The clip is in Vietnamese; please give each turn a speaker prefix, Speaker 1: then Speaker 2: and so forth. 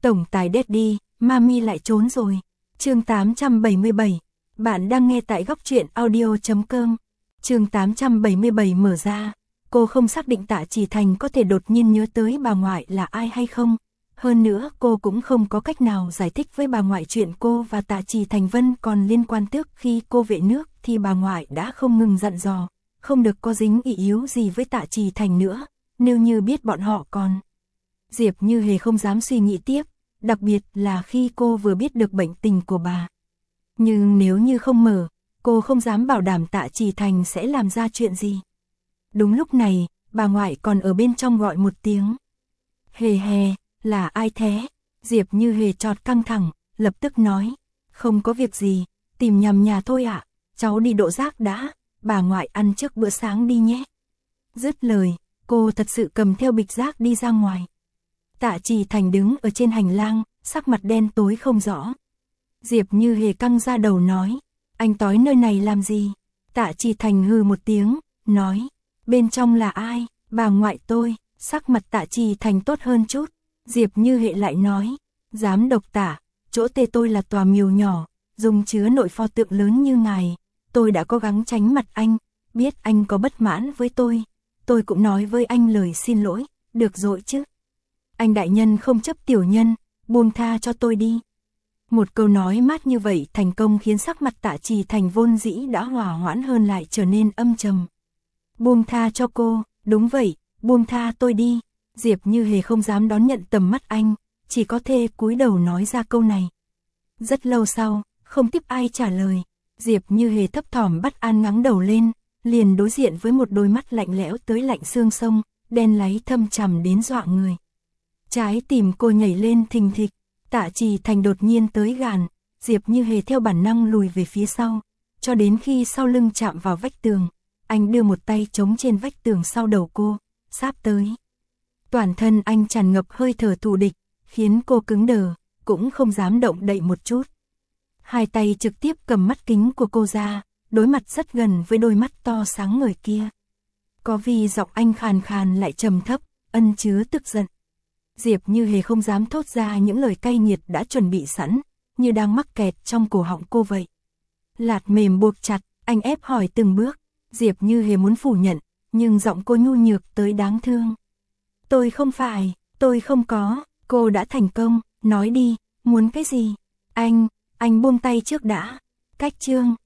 Speaker 1: Tổng tài Daddy, Mami lại trốn rồi. Chương 877. Bạn đang nghe tại góc truyện audio.com. Chương 877 mở ra. Cô không xác định Tạ Chỉ Thành có thể đột nhiên nhớ tới bà ngoại là ai hay không. Hơn nữa cô cũng không có cách nào giải thích với bà ngoại chuyện cô và Tạ Chỉ Thành Vân còn liên quan. Trước khi cô về nước thì bà ngoại đã không ngừng dặn dò, không được có dính ý yếu gì với Tạ Chỉ Thành nữa, nếu như biết bọn họ còn. Diệp Như Hề không dám suy nghĩ tiếp, đặc biệt là khi cô vừa biết được bệnh tình của bà. Nhưng nếu như không mở, cô không dám bảo đảm Tạ Chỉ Thành sẽ làm ra chuyện gì. Đúng lúc này, bà ngoại còn ở bên trong gọi một tiếng. Hề Hề, là ai thế? Diệp Như Hề chợt căng thẳng, lập tức nói. Không có việc gì, tìm nhầm nhà thôi ạ, cháu đi độ rác đã, bà ngoại ăn trước bữa sáng đi nhé. Dứt lời, cô thật sự cầm theo bịch rác đi ra ngoài. Tạ Chỉ Thành đứng ở trên hành lang, sắc mặt đen tối không rõ. Diệp Như Hề căng ra đầu nói, anh tối nơi này làm gì? Tạ Chỉ Thành hừ một tiếng, nói, bên trong là ai? Bà ngoại tôi. Sắc mặt Tạ Chỉ Thành tốt hơn chút. Diệp Như Hề lại nói, giám đốc Tạ, chỗ tê tôi là tòa miếu nhỏ, dùng chứa nội pho tượng lớn như ngài. Tôi đã cố gắng tránh mặt anh, biết anh có bất mãn với tôi cũng nói với anh lời xin lỗi, được rồi chứ. Anh đại nhân không chấp tiểu nhân, buông tha cho tôi đi. Một câu nói mát như vậy thành công khiến sắc mặt Tạ Chỉ Thành vốn dĩ đã hòa hoãn hơn lại trở nên âm trầm. Buông tha cho cô, đúng vậy, buông tha tôi đi. Diệp Như Hề không dám đón nhận tầm mắt anh, chỉ có thể cúi đầu nói ra câu này. Rất lâu sau, không tiếp ai trả lời, Diệp Như Hề thấp thỏm bất an ngẩng đầu lên, liền đối diện với một đôi mắt lạnh lẽo tới lạnh xương sông, đen láy thâm trầm đến dọa người. Trái tim cô nhảy lên thình thịch. Tạ Chỉ Thành đột nhiên tới gần, Diệp Như Hề theo bản năng lùi về phía sau, cho đến khi sau lưng chạm vào vách tường, anh đưa một tay chống trên vách tường sau đầu cô, sáp tới. Toàn thân anh tràn ngập hơi thở thù địch, khiến cô cứng đờ, cũng không dám động đậy một chút. Hai tay trực tiếp cầm mắt kính của cô ra, đối mặt rất gần với đôi mắt to sáng ngời kia. Có vì giọng anh khàn khàn lại trầm thấp, ẩn chứa tức giận. Diệp Như Hề không dám thốt ra những lời cay nghiệt đã chuẩn bị sẵn, như đang mắc kẹt trong cổ họng cô vậy. Lạt mềm buộc chặt, anh ép hỏi từng bước. Diệp Như Hề muốn phủ nhận, nhưng giọng cô nhu nhược tới đáng thương. Tôi không phải, tôi không có, cô đã thành công, nói đi, muốn cái gì? Anh buông tay trước đã. Cách chương,